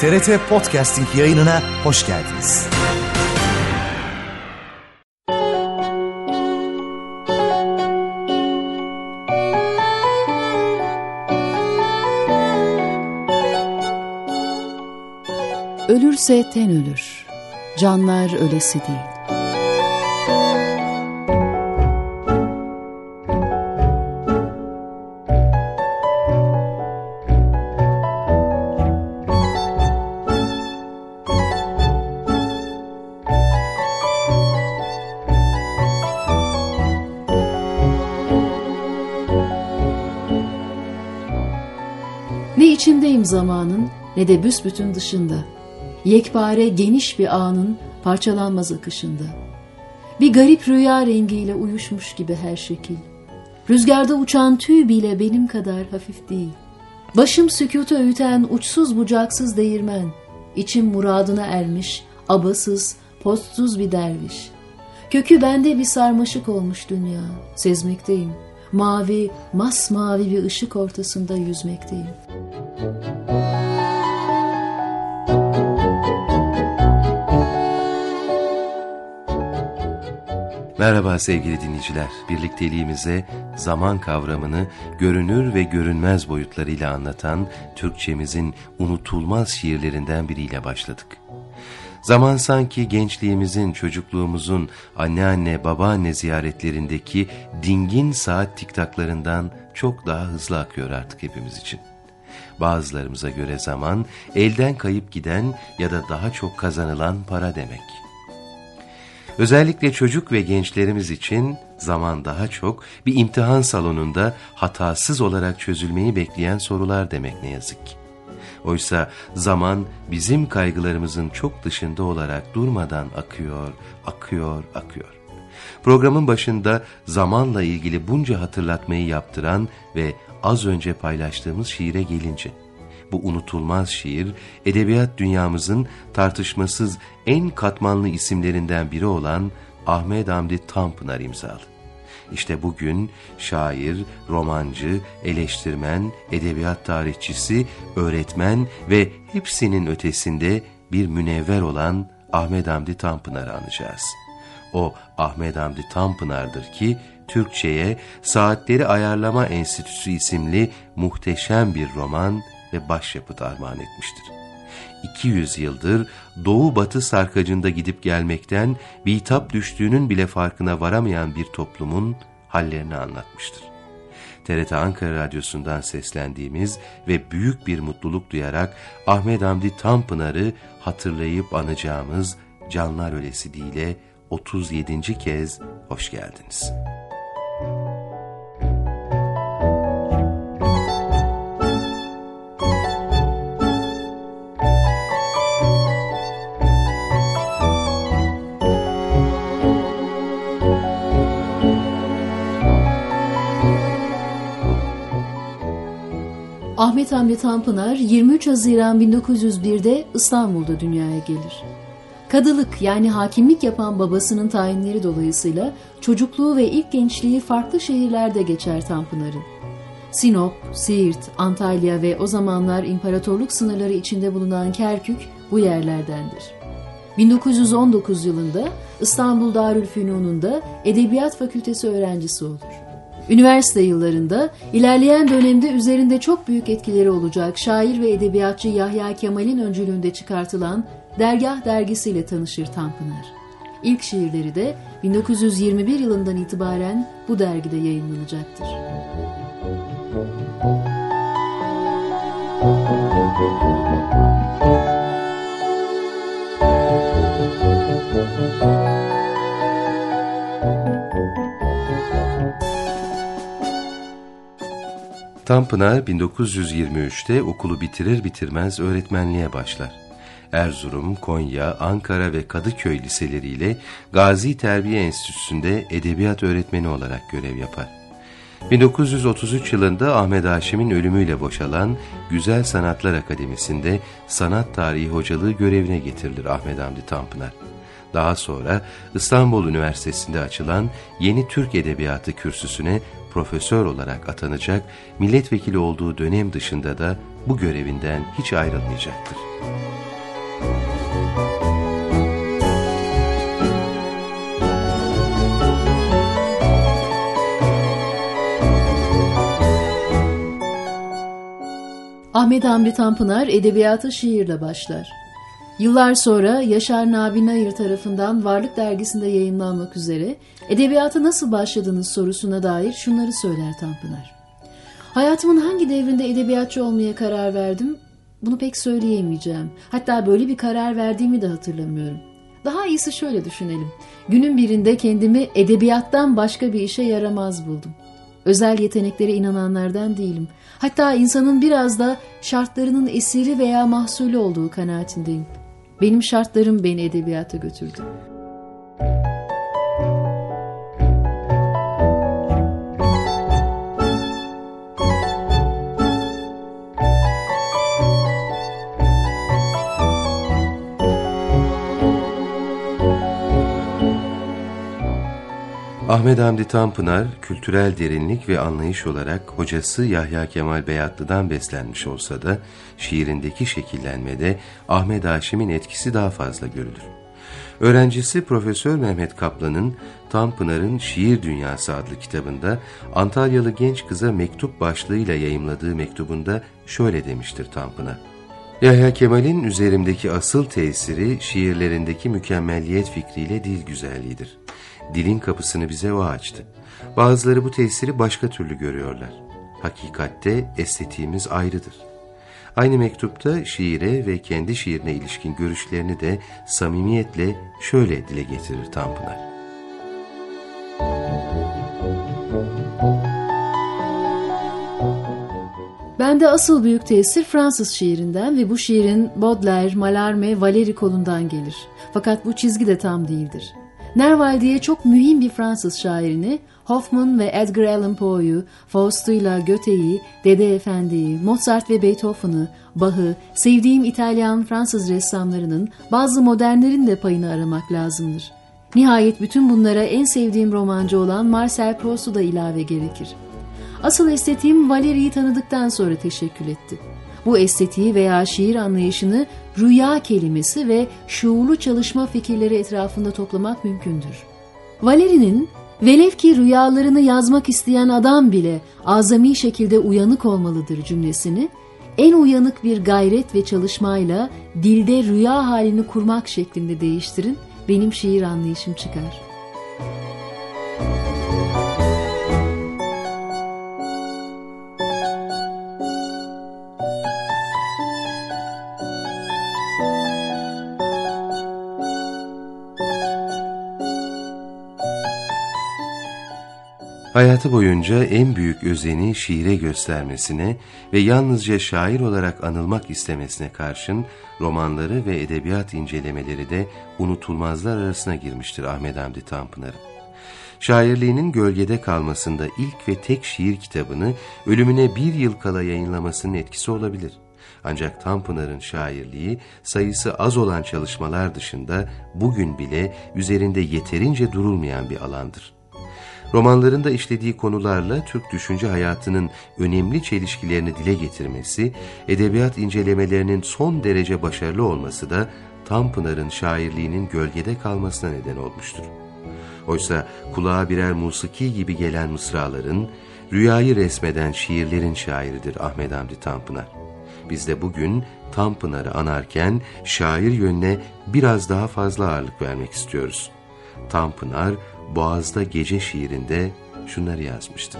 TRT Podcasting yayınına hoş geldiniz. Ölürse ten ölür, canlar ölesi değil. Ne içindeyim zamanın, ne de büsbütün dışında. Yekpare geniş bir ağının parçalanmaz akışında. Bir garip rüya rengiyle uyuşmuş gibi her şekil. Rüzgarda uçan tüy bile benim kadar hafif değil. Başım sükutu öğüten uçsuz bucaksız değirmen. İçim muradına ermiş, abasız, postsuz bir derviş. Kökü bende bir sarmaşık olmuş dünya, sezmekteyim. Mavi, masmavi bir ışık ortasında yüzmekteyim. Merhaba sevgili dinleyiciler, birlikteliğimize zaman kavramını görünür ve görünmez boyutlarıyla anlatan Türkçemizin unutulmaz şiirlerinden biriyle başladık. Zaman sanki gençliğimizin, çocukluğumuzun anneanne, babaanne ziyaretlerindeki dingin saat tiktaklarından çok daha hızlı akıyor artık hepimiz için. Bazılarımıza göre zaman, elden kayıp giden ya da daha çok kazanılan para demek. Özellikle çocuk ve gençlerimiz için zaman daha çok bir imtihan salonunda hatasız olarak çözülmeyi bekleyen sorular demek ne yazık ki. Oysa zaman bizim kaygılarımızın çok dışında olarak durmadan akıyor. Programın başında zamanla ilgili bunca hatırlatmayı yaptıran ve az önce paylaştığımız şiire gelince, bu unutulmaz şiir, edebiyat dünyamızın tartışmasız en katmanlı isimlerinden biri olan Ahmet Hamdi Tanpınar imzalı. İşte bugün şair, romancı, eleştirmen, edebiyat tarihçisi, öğretmen ve hepsinin ötesinde bir münevver olan Ahmet Hamdi Tanpınar'ı anacağız. O Ahmet Hamdi Tanpınar'dır ki Türkçe'ye Saatleri Ayarlama Enstitüsü isimli muhteşem bir roman ve başyapıt armağan etmiştir. 200 yıldır doğu-batı sarkacında gidip gelmekten bitap düştüğünün bile farkına varamayan bir toplumun hallerini anlatmıştır. TRT Ankara Radyosu'ndan seslendiğimiz ve büyük bir mutluluk duyarak Ahmet Hamdi Tanpınar'ı hatırlayıp anacağımız Canlar Ölesi Değil'e 37. kez hoş geldiniz. Ahmet Hamdi Tanpınar 23 Haziran 1901'de İstanbul'da dünyaya gelir. Kadılık yani hakimlik yapan babasının tayinleri dolayısıyla çocukluğu ve ilk gençliği farklı şehirlerde geçer Tanpınar'ın. Sinop, Siirt, Antalya ve o zamanlar imparatorluk sınırları içinde bulunan Kerkük bu yerlerdendir. 1919 yılında İstanbul Darülfünun'unda Edebiyat Fakültesi öğrencisi olur. Üniversite yıllarında ilerleyen dönemde üzerinde çok büyük etkileri olacak şair ve edebiyatçı Yahya Kemal'in öncülüğünde çıkartılan Dergah dergisiyle tanışır Tanpınar. İlk şiirleri de 1921 yılından itibaren bu dergide yayınlanacaktır. Tanpınar 1923'te okulu bitirir bitirmez öğretmenliğe başlar. Erzurum, Konya, Ankara ve Kadıköy liseleriyle Gazi Terbiye Enstitüsü'nde edebiyat öğretmeni olarak görev yapar. 1933 yılında Ahmet Haşim'in ölümüyle boşalan Güzel Sanatlar Akademisi'nde sanat tarihi hocalığı görevine getirilir Ahmet Hamdi Tanpınar. Daha sonra İstanbul Üniversitesi'nde açılan Yeni Türk Edebiyatı kürsüsüne profesör olarak atanacak, milletvekili olduğu dönem dışında da bu görevinden hiç ayrılmayacaktır. Ahmet Hamdi Tanpınar edebiyata şiirle başlar. Yıllar sonra Yaşar Nabi Nayır tarafından Varlık Dergisi'nde yayımlanmak üzere edebiyata nasıl başladınız sorusuna dair şunları söyler Tanpınar. Hayatımın hangi devrinde edebiyatçı olmaya karar verdim? Bunu pek söyleyemeyeceğim. Hatta böyle bir karar verdiğimi de hatırlamıyorum. Daha iyisi şöyle düşünelim. Günün birinde kendimi edebiyattan başka bir işe yaramaz buldum. Özel yeteneklere inananlardan değilim. Hatta insanın biraz da şartlarının esiri veya mahsulü olduğu kanaatindeyim. Benim şartlarım beni edebiyata götürdü. Ahmet Hamdi Tanpınar, kültürel derinlik ve anlayış olarak hocası Yahya Kemal Beyatlı'dan beslenmiş olsa da, şiirindeki şekillenmede Ahmet Haşim'in etkisi daha fazla görülür. Öğrencisi Profesör Mehmet Kaplan'ın Tanpınar'ın Şiir Dünyası adlı kitabında Antalyalı genç kıza mektup başlığıyla yayımladığı mektubunda şöyle demiştir Tanpınar. Yahya Kemal'in üzerimdeki asıl tesiri şiirlerindeki mükemmelliyet fikriyle dil güzelliğidir. Dilin kapısını bize o açtı. Bazıları bu tesiri başka türlü görüyorlar. Hakikatte estetiğimiz ayrıdır. Aynı mektupta şiire ve kendi şiirine ilişkin görüşlerini de samimiyetle şöyle dile getirir Tanpınar. Bende asıl büyük tesir Fransız şiirinden ve bu şiirin Baudelaire, Mallarmé, Valéry kolundan gelir. Fakat bu çizgi de tam değildir. Nerval diye çok mühim bir Fransız şairini, Hoffman ve Edgar Allan Poe'yu, Faust'uyla Goethe'yi, Dede Efendi'yi, Mozart ve Beethoven'ı, Bach'ı, sevdiğim İtalyan Fransız ressamlarının, bazı modernlerin de payını aramak lazımdır. Nihayet bütün bunlara en sevdiğim romancı olan Marcel Proust'u da ilave gerekir. Asıl estetiğim Valéry'yi tanıdıktan sonra teşekkül etti. Bu estetiği veya şiir anlayışını rüya kelimesi ve şuurlu çalışma fikirleri etrafında toplamak mümkündür. Valéry'nin "Velev ki rüyalarını yazmak isteyen adam bile azami şekilde uyanık olmalıdır" cümlesini en uyanık bir gayret ve çalışmayla dilde rüya halini kurmak şeklinde değiştirin, benim şiir anlayışım çıkar. Hayatı boyunca en büyük özeni şiire göstermesine ve yalnızca şair olarak anılmak istemesine karşın romanları ve edebiyat incelemeleri de unutulmazlar arasına girmiştir Ahmet Hamdi Tanpınar'ın. Şairliğinin gölgede kalmasında ilk ve tek şiir kitabını ölümüne 1 yıl kala yayınlamasının etkisi olabilir. Ancak Tanpınar'ın şairliği sayısı az olan çalışmalar dışında bugün bile üzerinde yeterince durulmayan bir alandır. Romanlarında işlediği konularla Türk düşünce hayatının önemli çelişkilerini dile getirmesi, edebiyat incelemelerinin son derece başarılı olması da Tanpınar'ın şairliğinin gölgede kalmasına neden olmuştur. Oysa kulağa birer musiki gibi gelen mısraların, rüyayı resmeden şiirlerin şairidir Ahmet Hamdi Tanpınar. Biz de bugün Tanpınar'ı anarken şair yönüne biraz daha fazla ağırlık vermek istiyoruz. Tanpınar, Boğaz'da Gece şiirinde şunları yazmıştır.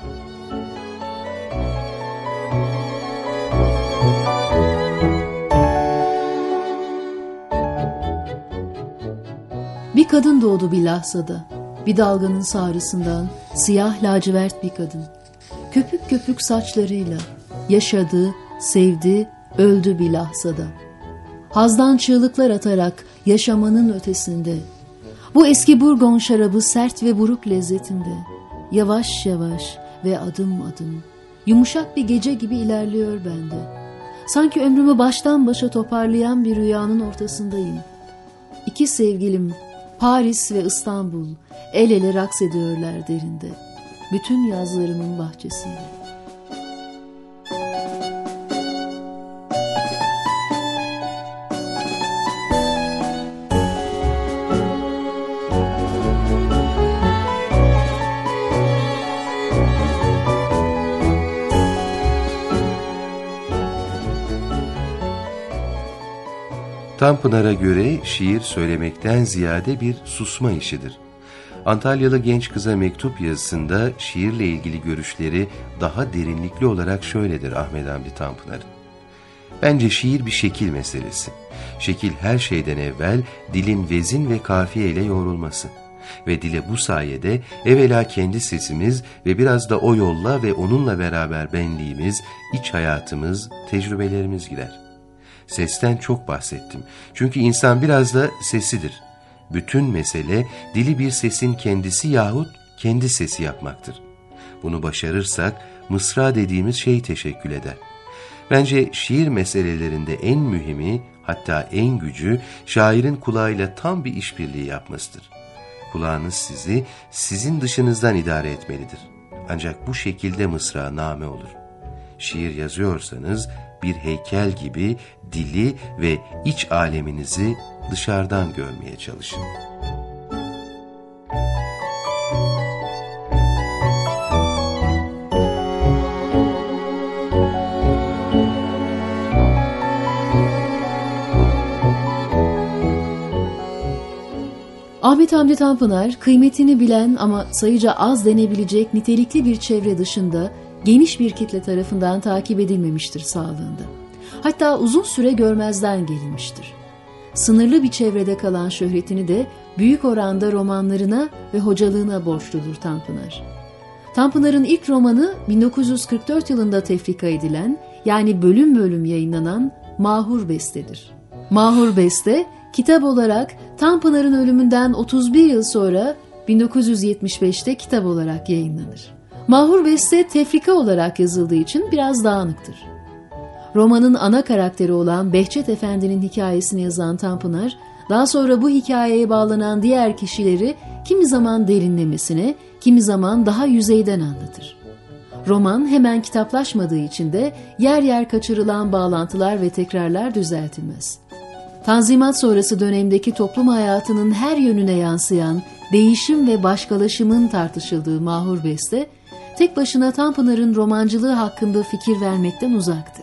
Bir kadın doğdu bir lahzada, bir dalganın sağrısından, siyah lacivert bir kadın. Köpük köpük saçlarıyla, yaşadı, sevdi, öldü bir lahzada. Hazdan çığlıklar atarak yaşamanın ötesinde, bu eski Burgon şarabı sert ve buruk lezzetinde, yavaş yavaş ve adım adım, yumuşak bir gece gibi ilerliyor bende. Sanki ömrümü baştan başa toparlayan bir rüyanın ortasındayım. iki sevgilim Paris ve İstanbul el ele raks ediyorlar derinde, bütün yazlarımın bahçesinde. Tanpınar'a göre şiir söylemekten ziyade bir susma işidir. Antalyalı genç kıza mektup yazısında şiirle ilgili görüşleri daha derinlikli olarak şöyledir Ahmet Hamdi Tanpınar'ın. Bence şiir bir şekil meselesi. Şekil her şeyden evvel dilin vezin ve kafiye ile yoğrulması. Ve dile bu sayede evvela kendi sesimiz ve biraz da o yolla ve onunla beraber benliğimiz, iç hayatımız, tecrübelerimiz girer. Sesten çok bahsettim. Çünkü insan biraz da sesidir. Bütün mesele dili bir sesin kendisi yahut kendi sesi yapmaktır. Bunu başarırsak mısra dediğimiz şey teşekkül eder. Bence şiir meselelerinde en mühimi, hatta en gücü şairin kulağıyla tam bir işbirliği yapmasıdır. Kulağınız sizi sizin dışınızdan idare etmelidir. Ancak bu şekilde mısra name olur. Şiir yazıyorsanız bir heykel gibi dili ve iç aleminizi dışarıdan görmeye çalışın. Ahmet Hamdi Tanpınar, kıymetini bilen ama sayıca az denebilecek nitelikli bir çevre dışında geniş bir kitle tarafından takip edilmemiştir sağlığında. Hatta uzun süre görmezden gelinmiştir. Sınırlı bir çevrede kalan şöhretini de büyük oranda romanlarına ve hocalığına borçludur Tanpınar. Tanpınar'ın ilk romanı 1944 yılında tefrika edilen, yani bölüm bölüm yayınlanan Mahur Beste'dir. Mahur Beste, kitap olarak Tanpınar'ın ölümünden 31 yıl sonra 1975'te kitap olarak yayınlanır. Mahur Beste tefrika olarak yazıldığı için biraz dağınıktır. Romanın ana karakteri olan Behçet Efendi'nin hikayesini yazan Tanpınar, daha sonra bu hikayeye bağlanan diğer kişileri kimi zaman derinlemesine, kimi zaman daha yüzeyden anlatır. Roman hemen kitaplaşmadığı için de yer yer kaçırılan bağlantılar ve tekrarlar düzeltilmez. Tanzimat sonrası dönemdeki toplum hayatının her yönüne yansıyan değişim ve başkalaşımın tartışıldığı Mahur Beste, tek başına Tanpınar'ın romancılığı hakkında fikir vermekten uzaktır.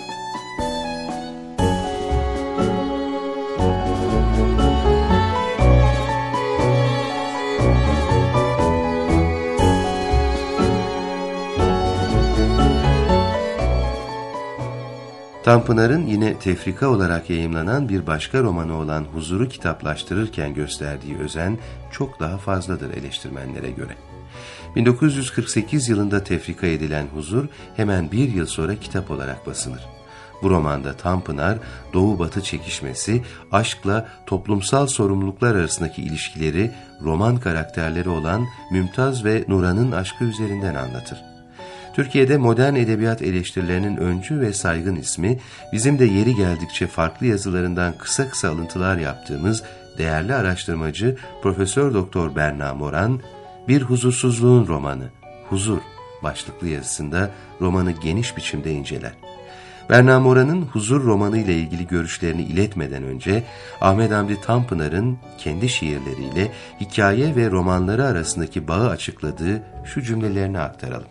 Tanpınar'ın yine tefrika olarak yayımlanan bir başka romanı olan Huzur'u kitaplaştırırken gösterdiği özen çok daha fazladır eleştirmenlere göre. 1948 yılında tefrika edilen Huzur hemen bir yıl sonra kitap olarak basılır. Bu romanda Tanpınar, Doğu-Batı çekişmesi, aşkla toplumsal sorumluluklar arasındaki ilişkileri roman karakterleri olan Mümtaz ve Nuran'ın aşkı üzerinden anlatır. Türkiye'de modern edebiyat eleştirilerinin öncü ve saygın ismi, bizim de yeri geldikçe farklı yazılarından kısa kısa alıntılar yaptığımız değerli araştırmacı Profesör Doktor Berna Moran, Bir Huzursuzluğun Romanı, Huzur başlıklı yazısında romanı geniş biçimde inceler. Berna Moran'ın Huzur romanı ile ilgili görüşlerini iletmeden önce Ahmet Hamdi Tanpınar'ın kendi şiirleriyle hikaye ve romanları arasındaki bağı açıkladığı şu cümlelerini aktaralım.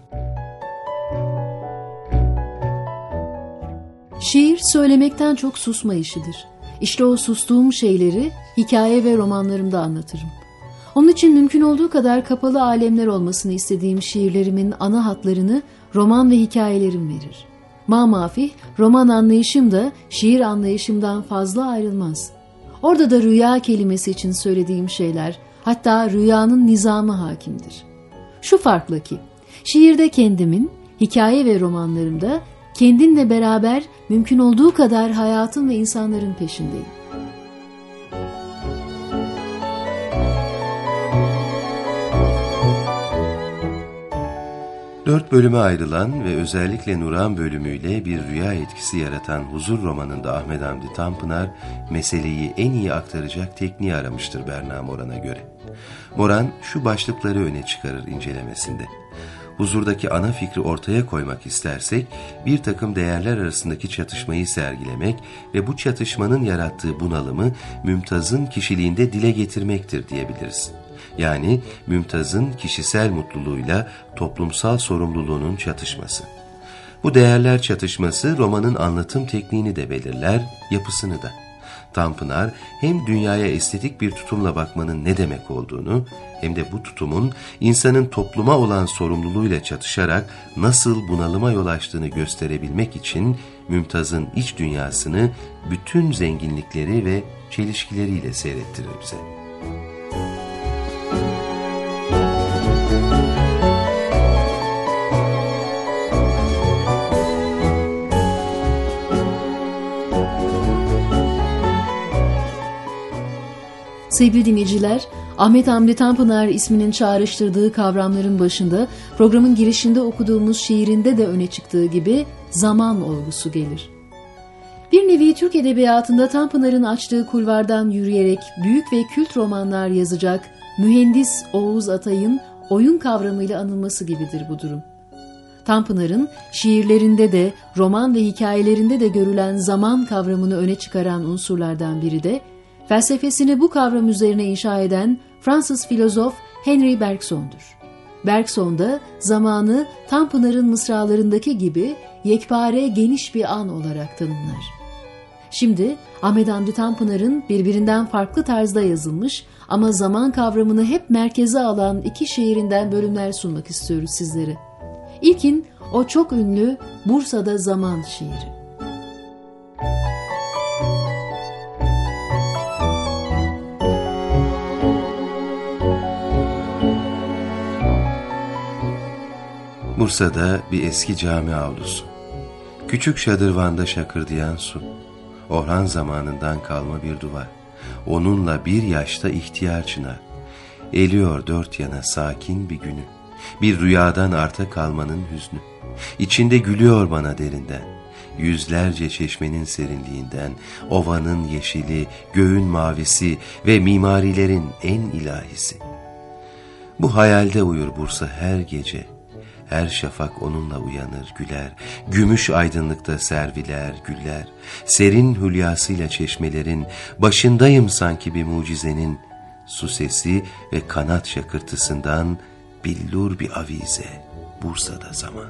Şiir söylemekten çok susma işidir. İşte o sustuğum şeyleri hikaye ve romanlarımda anlatırım. Onun için mümkün olduğu kadar kapalı alemler olmasını istediğim şiirlerimin ana hatlarını roman ve hikayelerim verir. Mamafih, roman anlayışım da şiir anlayışımdan fazla ayrılmaz. Orada da rüya kelimesi için söylediğim şeyler, hatta rüyanın nizamı hakimdir. Şu farkla ki, şiirde kendimin, hikaye ve romanlarımda kendinle beraber mümkün olduğu kadar hayatın ve insanların peşindeyim. 4 bölüme ayrılan ve özellikle Nuran bölümüyle bir rüya etkisi yaratan Huzur romanında Ahmet Hamdi Tanpınar, meseleyi en iyi aktaracak tekniği aramıştır Berna Moran'a göre. Moran şu başlıkları öne çıkarır incelemesinde. Huzurdaki ana fikri ortaya koymak istersek, bir takım değerler arasındaki çatışmayı sergilemek ve bu çatışmanın yarattığı bunalımı Mümtaz'ın kişiliğinde dile getirmektir diyebiliriz. Yani Mümtaz'ın kişisel mutluluğuyla toplumsal sorumluluğunun çatışması. Bu değerler çatışması romanın anlatım tekniğini de belirler, yapısını da. Tanpınar hem dünyaya estetik bir tutumla bakmanın ne demek olduğunu, hem de bu tutumun insanın topluma olan sorumluluğuyla çatışarak nasıl bunalıma yol açtığını gösterebilmek için Mümtaz'ın iç dünyasını bütün zenginlikleri ve çelişkileriyle seyrettirir bize. Sevgili dinleyiciler, Ahmet Hamdi Tanpınar isminin çağrıştırdığı kavramların başında programın girişinde okuduğumuz şiirinde de öne çıktığı gibi zaman olgusu gelir. Bir nevi Türk edebiyatında Tanpınar'ın açtığı kulvardan yürüyerek büyük ve kült romanlar yazacak mühendis Oğuz Atay'ın oyun kavramıyla anılması gibidir bu durum. Tanpınar'ın şiirlerinde de roman ve hikayelerinde de görülen zaman kavramını öne çıkaran unsurlardan biri de felsefesini bu kavram üzerine inşa eden Fransız filozof Henri Bergson'dur. Bergson da zamanı Tanpınar'ın mısralarındaki gibi yekpare geniş bir an olarak tanımlar. Şimdi Ahmet Hamdi Tanpınar'ın birbirinden farklı tarzda yazılmış ama zaman kavramını hep merkeze alan iki şiirinden bölümler sunmak istiyoruz sizlere. İlkin o çok ünlü Bursa'da Zaman şiiri. Bursa'da bir eski cami avlusu. Küçük şadırvanda şakırdayan su. Orhan zamanından kalma bir duvar. Onunla bir yaşta ihtiyar çınar. Eliyor dört yana sakin bir günü. Bir rüyadan arta kalmanın hüznü. İçinde gülüyor bana derinden. Yüzlerce çeşmenin serinliğinden, ovanın yeşili, göğün mavisi ve mimarilerin en ilahisi. Bu hayalde uyur Bursa her gece. Her şafak onunla uyanır, güler, gümüş aydınlıkta serviler, güller, serin hülyasıyla çeşmelerin, başındayım sanki bir mucizenin, su sesi ve kanat şakırtısından billur bir avize, Bursa'da zaman.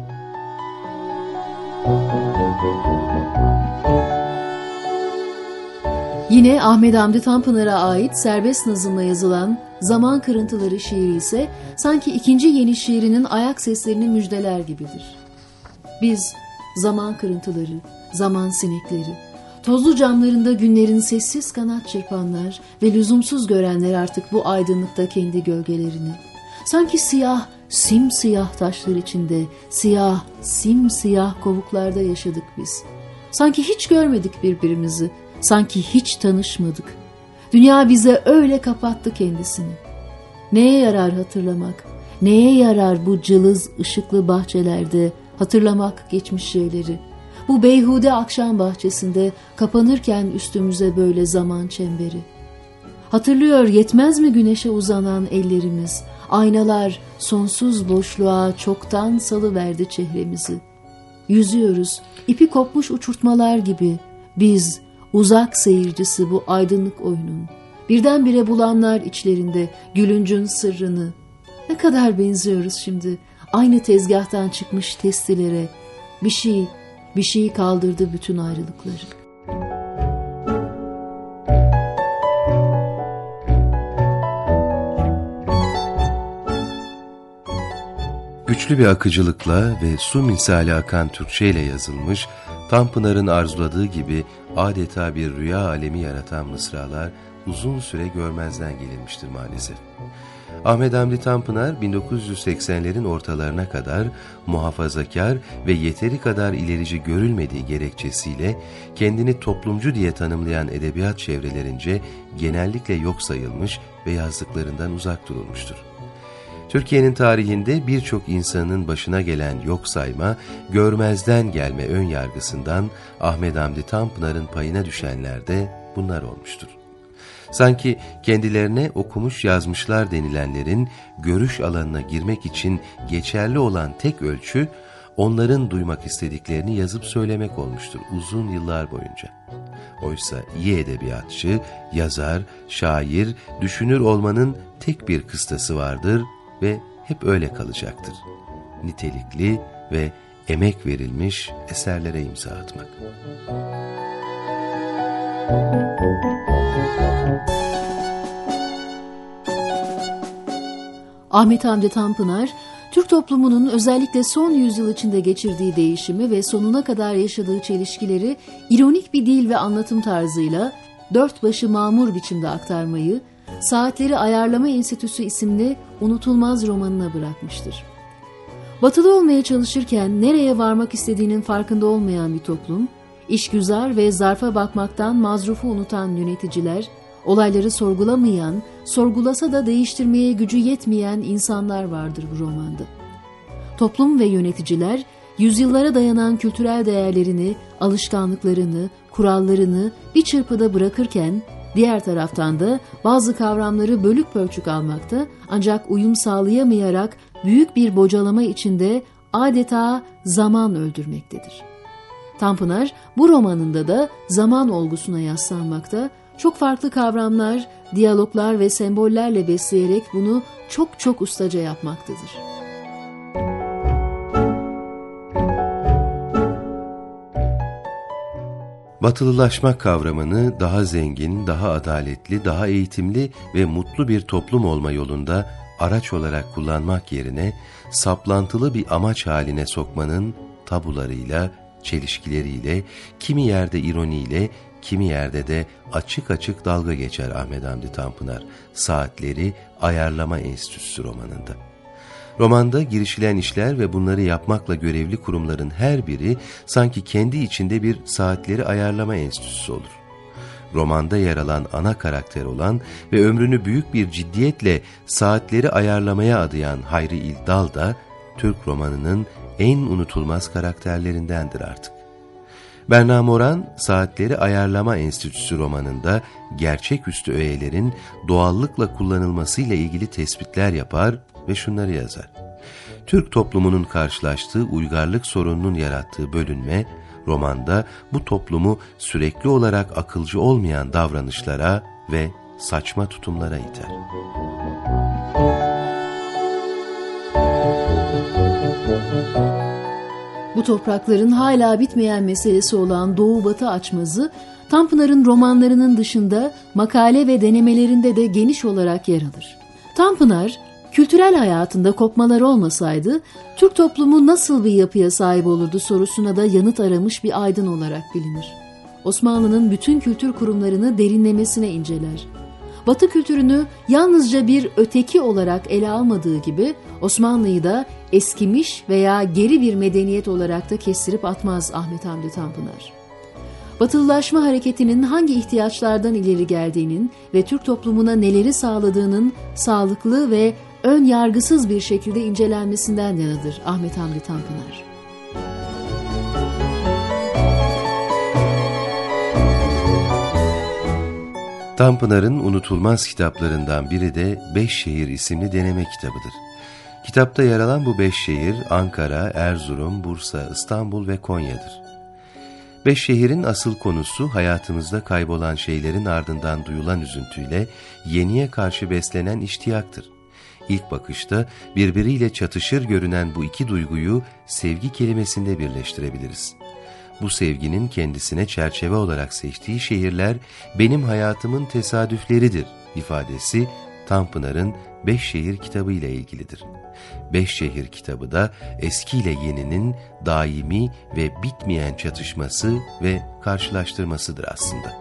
Yine Ahmet Hamdi Tanpınar'a ait serbest nazımla yazılan Zaman Kırıntıları şiiri ise sanki ikinci yeni şiirinin ayak seslerini müjdeler gibidir. Biz zaman kırıntıları, zaman sinekleri, tozlu camlarında günlerin sessiz kanat çırpanlar ve lüzumsuz görenler artık bu aydınlıkta kendi gölgelerini. Sanki siyah, simsiyah taşlar içinde, siyah, simsiyah kovuklarda yaşadık biz. Sanki hiç görmedik birbirimizi, sanki hiç tanışmadık. Dünya bize öyle kapattı kendisini. Neye yarar hatırlamak? Neye yarar bu cılız ışıklı bahçelerde hatırlamak geçmiş şeyleri? Bu beyhude akşam bahçesinde kapanırken üstümüze böyle zaman çemberi. Hatırlıyor yetmez mi güneşe uzanan ellerimiz? Aynalar sonsuz boşluğa çoktan salıverdi çehremizi. Yüzüyoruz ipi kopmuş uçurtmalar gibi. Biz uzak seyircisi bu aydınlık oyunun. Birdenbire bulanlar içlerinde gülüncün sırrını. Ne kadar benziyoruz şimdi aynı tezgahtan çıkmış testilere. Bir şey kaldırdı bütün ayrılıkları. Güçlü bir akıcılıkla ve su misali akan Türkçeyle yazılmış, Tanpınar'ın arzuladığı gibi adeta bir rüya alemi yaratan mısralar uzun süre görmezden gelinmiştir maalesef. Ahmet Hamdi Tanpınar 1980'lerin ortalarına kadar muhafazakar ve yeteri kadar ilerici görülmediği gerekçesiyle kendini toplumcu diye tanımlayan edebiyat çevrelerince genellikle yok sayılmış ve yazdıklarından uzak durulmuştur. Türkiye'nin tarihinde birçok insanın başına gelen yok sayma, görmezden gelme ön yargısından Ahmet Hamdi Tanpınar'ın payına düşenler de bunlar olmuştur. Sanki kendilerine okumuş yazmışlar denilenlerin görüş alanına girmek için geçerli olan tek ölçü, onların duymak istediklerini yazıp söylemek olmuştur uzun yıllar boyunca. Oysa iyi edebiyatçı, yazar, şair, düşünür olmanın tek bir kıstası vardır ve hep öyle kalacaktır. Nitelikli ve emek verilmiş eserlere imza atmak. Ahmet Hamdi Tanpınar, Türk toplumunun özellikle son yüzyıl içinde geçirdiği değişimi ve sonuna kadar yaşadığı çelişkileri ironik bir dil ve anlatım tarzıyla dört başı mamur biçimde aktarmayı, Saatleri Ayarlama Enstitüsü isimli unutulmaz romanına bırakmıştır. Batılı olmaya çalışırken nereye varmak istediğinin farkında olmayan bir toplum, işgüzar ve zarfa bakmaktan mazrufu unutan yöneticiler, olayları sorgulamayan, sorgulasa da değiştirmeye gücü yetmeyen insanlar vardır bu romanda. Toplum ve yöneticiler, yüzyıllara dayanan kültürel değerlerini, alışkanlıklarını, kurallarını bir çırpıda bırakırken, diğer taraftan da bazı kavramları bölük pörçük almakta, ancak uyum sağlayamayarak büyük bir bocalama içinde adeta zaman öldürmektedir. Tanpınar bu romanında da zaman olgusuna yaslanmakta, çok farklı kavramlar, diyaloglar ve sembollerle besleyerek bunu çok ustaca yapmaktadır. Batılılaşmak kavramını daha zengin, daha adaletli, daha eğitimli ve mutlu bir toplum olma yolunda araç olarak kullanmak yerine saplantılı bir amaç haline sokmanın tabularıyla, çelişkileriyle, kimi yerde ironiyle, kimi yerde de açık açık dalga geçer Ahmet Hamdi Tanpınar, Saatleri Ayarlama Enstitüsü romanında. Romanda girişilen işler ve bunları yapmakla görevli kurumların her biri sanki kendi içinde bir saatleri ayarlama enstitüsü olur. Romanda yer alan ana karakter olan ve ömrünü büyük bir ciddiyetle saatleri ayarlamaya adayan Hayri İldal da Türk romanının en unutulmaz karakterlerindendir artık. Berna Moran, Saatleri Ayarlama Enstitüsü romanında gerçeküstü öğelerin doğallıkla kullanılmasıyla ilgili tespitler yapar ve şunları yazar. Türk toplumunun karşılaştığı uygarlık sorununun yarattığı bölünme, romanda bu toplumu sürekli olarak akılcı olmayan davranışlara ve saçma tutumlara iter. Bu toprakların hala bitmeyen meselesi olan Doğu-Batı açmazı, Tanpınar'ın romanlarının dışında makale ve denemelerinde de geniş olarak yer alır. Tanpınar, kültürel hayatında kopmalar olmasaydı, Türk toplumu nasıl bir yapıya sahip olurdu sorusuna da yanıt aramış bir aydın olarak bilinir. Osmanlı'nın bütün kültür kurumlarını derinlemesine inceler. Batı kültürünü yalnızca bir öteki olarak ele almadığı gibi, Osmanlı'yı da eskimiş veya geri bir medeniyet olarak da kestirip atmaz Ahmet Hamdi Tanpınar. Batılılaşma hareketinin hangi ihtiyaçlardan ileri geldiğinin ve Türk toplumuna neleri sağladığının sağlıklı ve ön yargısız bir şekilde incelenmesinden yanadır Ahmet Hamdi Tanpınar. Tanpınar'ın unutulmaz kitaplarından biri de Beş Şehir isimli deneme kitabıdır. Kitapta yer alan bu 5 şehir Ankara, Erzurum, Bursa, İstanbul ve Konya'dır. 5 şehrin asıl konusu hayatımızda kaybolan şeylerin ardından duyulan üzüntüyle yeniye karşı beslenen iştiyaktır. İlk bakışta birbiriyle çatışır görünen bu iki duyguyu sevgi kelimesinde birleştirebiliriz. Bu sevginin kendisine çerçeve olarak seçtiği şehirler benim hayatımın tesadüfleridir ifadesi Tanpınar'ın 5 şehir kitabı ile ilgilidir. 5 şehir kitabı da eski ile yeninin daimi ve bitmeyen çatışması ve karşılaştırmasıdır aslında.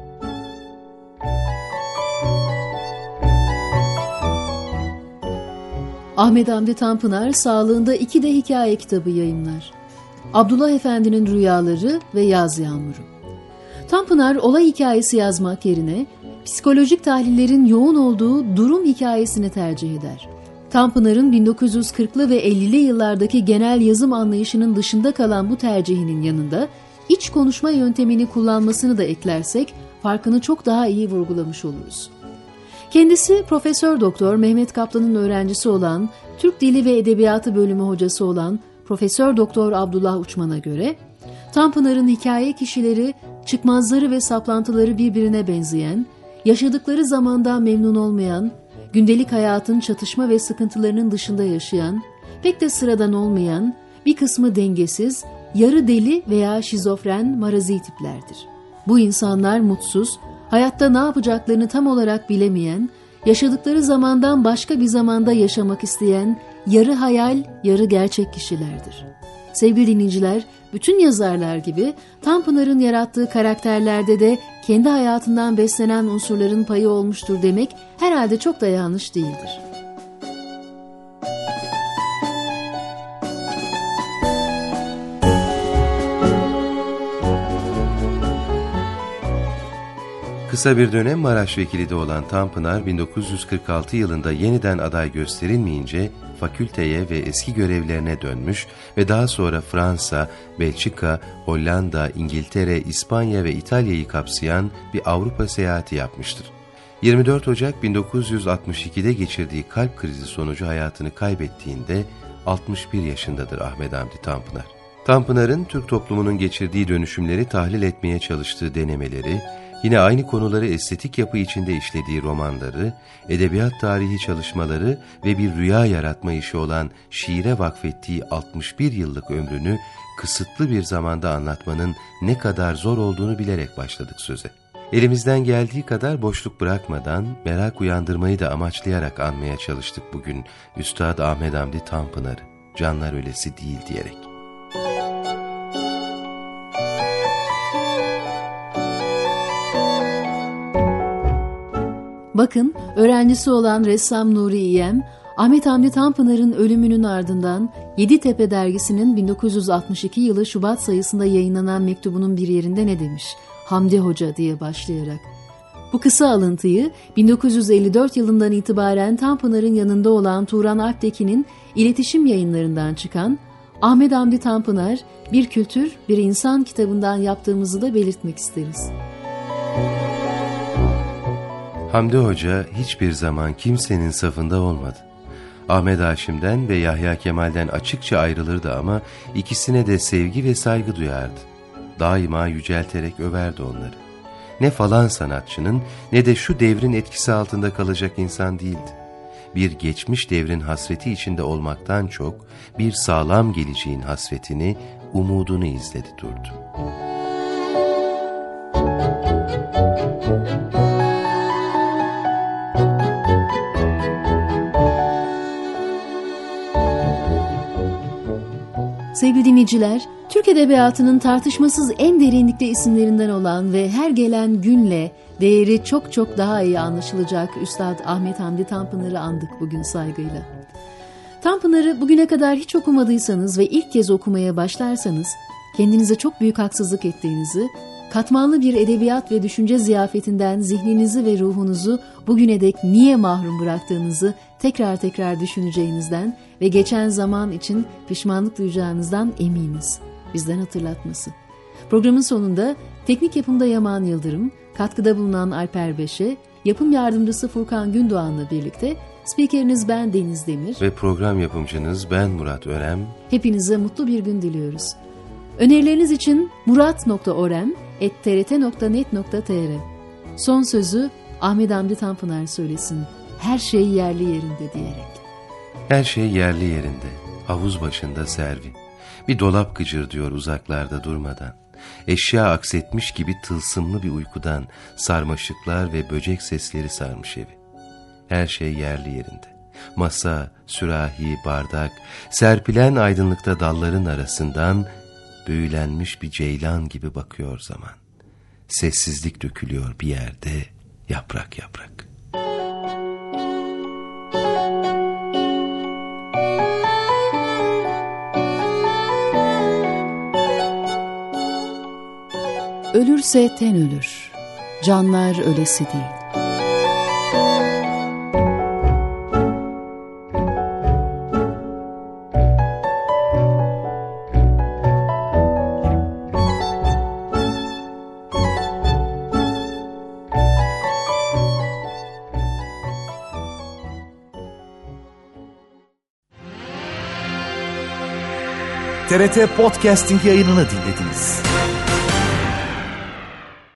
Ahmet Hamdi Tanpınar sağlığında 2 de hikaye kitabı yayımlar. Abdullah Efendi'nin Rüyaları ve Yaz Yağmuru. Tanpınar olay hikayesi yazmak yerine psikolojik tahlillerin yoğun olduğu durum hikayesini tercih eder. Tanpınar'ın 1940'lı ve 50'li yıllardaki genel yazım anlayışının dışında kalan bu tercihinin yanında iç konuşma yöntemini kullanmasını da eklersek farkını çok daha iyi vurgulamış oluruz. Kendisi Profesör Doktor Mehmet Kaplan'ın öğrencisi olan, Türk Dili ve Edebiyatı bölümü hocası olan Profesör Doktor Abdullah Uçman'a göre Tanpınar'ın hikaye kişileri, çıkmazları ve saplantıları birbirine benzeyen, yaşadıkları zamandan memnun olmayan, gündelik hayatın çatışma ve sıkıntılarının dışında yaşayan, pek de sıradan olmayan, bir kısmı dengesiz, yarı deli veya şizofren marazi tiplerdir. Bu insanlar mutsuz, hayatta ne yapacaklarını tam olarak bilemeyen, yaşadıkları zamandan başka bir zamanda yaşamak isteyen, yarı hayal, yarı gerçek kişilerdir. Sevgili dinleyiciler, bütün yazarlar gibi Tanpınar'ın yarattığı karakterlerde de kendi hayatından beslenen unsurların payı olmuştur demek herhalde çok da yanlış değildir. Kısa bir dönem Maraş vekili de olan Tanpınar, 1946 yılında yeniden aday gösterilmeyince fakülteye ve eski görevlerine dönmüş ve daha sonra Fransa, Belçika, Hollanda, İngiltere, İspanya ve İtalya'yı kapsayan bir Avrupa seyahati yapmıştır. 24 Ocak 1962'de geçirdiği kalp krizi sonucu hayatını kaybettiğinde 61 yaşındadır Ahmet Hamdi Tanpınar. Tanpınar'ın Türk toplumunun geçirdiği dönüşümleri tahlil etmeye çalıştığı denemeleri, yine aynı konuları estetik yapı içinde işlediği romanları, edebiyat tarihi çalışmaları ve bir rüya yaratma işi olan şiire vakfettiği 61 yıllık ömrünü kısıtlı bir zamanda anlatmanın ne kadar zor olduğunu bilerek başladık söze. Elimizden geldiği kadar boşluk bırakmadan, merak uyandırmayı da amaçlayarak anmaya çalıştık bugün Üstad Ahmet Hamdi Tanpınar'ı, canlar ölesi değil diyerek. Bakın, öğrencisi olan ressam Nuri İyem, Ahmet Hamdi Tanpınar'ın ölümünün ardından Yeditepe dergisinin 1962 yılı Şubat sayısında yayınlanan mektubunun bir yerinde ne demiş? Hamdi Hoca diye başlayarak. Bu kısa alıntıyı 1954 yılından itibaren Tanpınar'ın yanında olan Turan Alptekin'in iletişim yayınlarından çıkan Ahmet Hamdi Tanpınar, Bir Kültür, Bir İnsan kitabından yaptığımızı da belirtmek isteriz. Hamdi Hoca hiçbir zaman kimsenin safında olmadı. Ahmet Haşim'den ve Yahya Kemal'den açıkça ayrılırdı ama ikisine de sevgi ve saygı duyardı. Daima yücelterek överdi onları. Ne falan sanatçının ne de şu devrin etkisi altında kalacak insan değildi. Bir geçmiş devrin hasreti içinde olmaktan çok bir sağlam geleceğin hasretini, umudunu izledi durdu. Sevgili dinleyiciler, Türk Edebiyatı'nın tartışmasız en derinlikli isimlerinden olan ve her gelen günle değeri çok çok daha iyi anlaşılacak Üstad Ahmet Hamdi Tanpınar'ı andık bugün saygıyla. Tanpınar'ı bugüne kadar hiç okumadıysanız ve ilk kez okumaya başlarsanız, kendinize çok büyük haksızlık ettiğinizi, katmanlı bir edebiyat ve düşünce ziyafetinden zihninizi ve ruhunuzu bugüne dek niye mahrum bıraktığınızı tekrar tekrar düşüneceğinizden ve geçen zaman için pişmanlık duyacağınızdan eminiz. Bizden hatırlatması. Programın sonunda teknik yapımda Yaman Yıldırım, katkıda bulunan Alper Beşe, yapım yardımcısı Furkan Gündoğan'la birlikte spikeriniz ben Deniz Demir ve program yapımcınız ben Murat Örem. Hepinize mutlu bir gün diliyoruz. Önerileriniz için murat.orem@trt.net.tr. Son sözü Ahmet Hamdi Tanpınar söylesin. Her şey yerli yerinde diyerek. Her şey yerli yerinde, havuz başında servi. Bir dolap gıcırdıyor uzaklarda durmadan. Eşya aksetmiş gibi tılsımlı bir uykudan sarmaşıklar ve böcek sesleri sarmış evi. Her şey yerli yerinde. Masa, sürahi, bardak, serpilen aydınlıkta dalların arasından büyülenmiş bir ceylan gibi bakıyor zaman. Sessizlik dökülüyor bir yerde, yaprak yaprak. Ölürse ten ölür, canlar ölesi değil. TRT Podcasting yayınını dinlediniz.